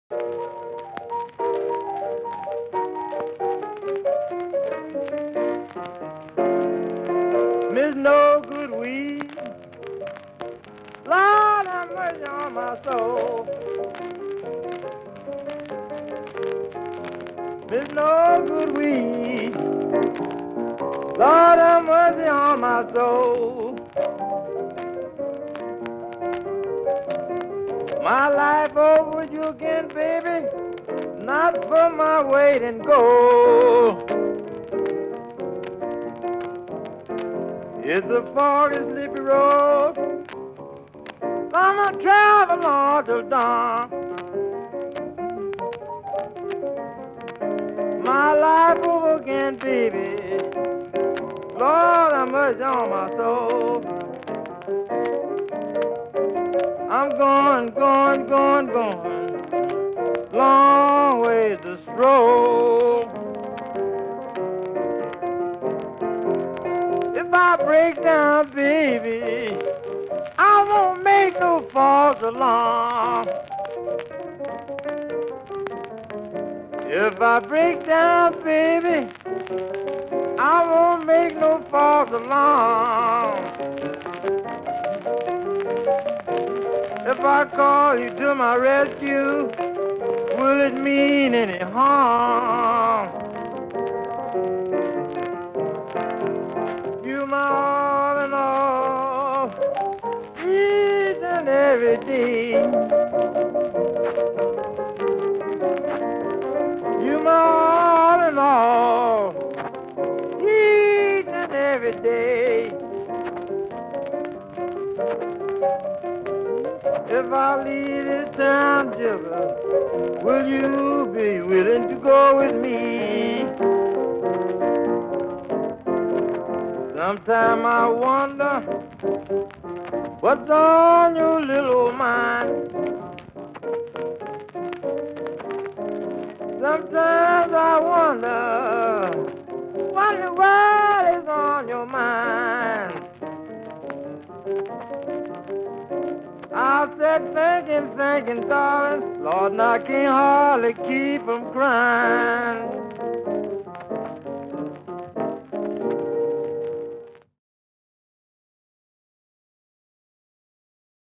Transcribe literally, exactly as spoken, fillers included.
Miss No Good Weed, Lord have mercy on my soul. Miss No Good Weed, Lord have mercy on my soul. My life over with you again, baby, not for my weight in gold. It's a foggy, sleepy road. I'ma travel on till dawn. My life over again, baby. Lord, have mercy on my soul. I'm going, going, going, going. Long ways to stroll. If I break down, baby, I won't make no false alarm. If I break down, baby, I won't make no false alarm. If I call you to my rescue, will it mean any harm? You my all in all, each and every day. You my all in all, each and every day. If I leave this town, Jibber, will you be willing to go with me? Sometime I wonder what's on your little old mind. Sometimes I wonder what in the world is on your mind. I said thinking, thinking, darling, Lord, I can't hardly keep from crying.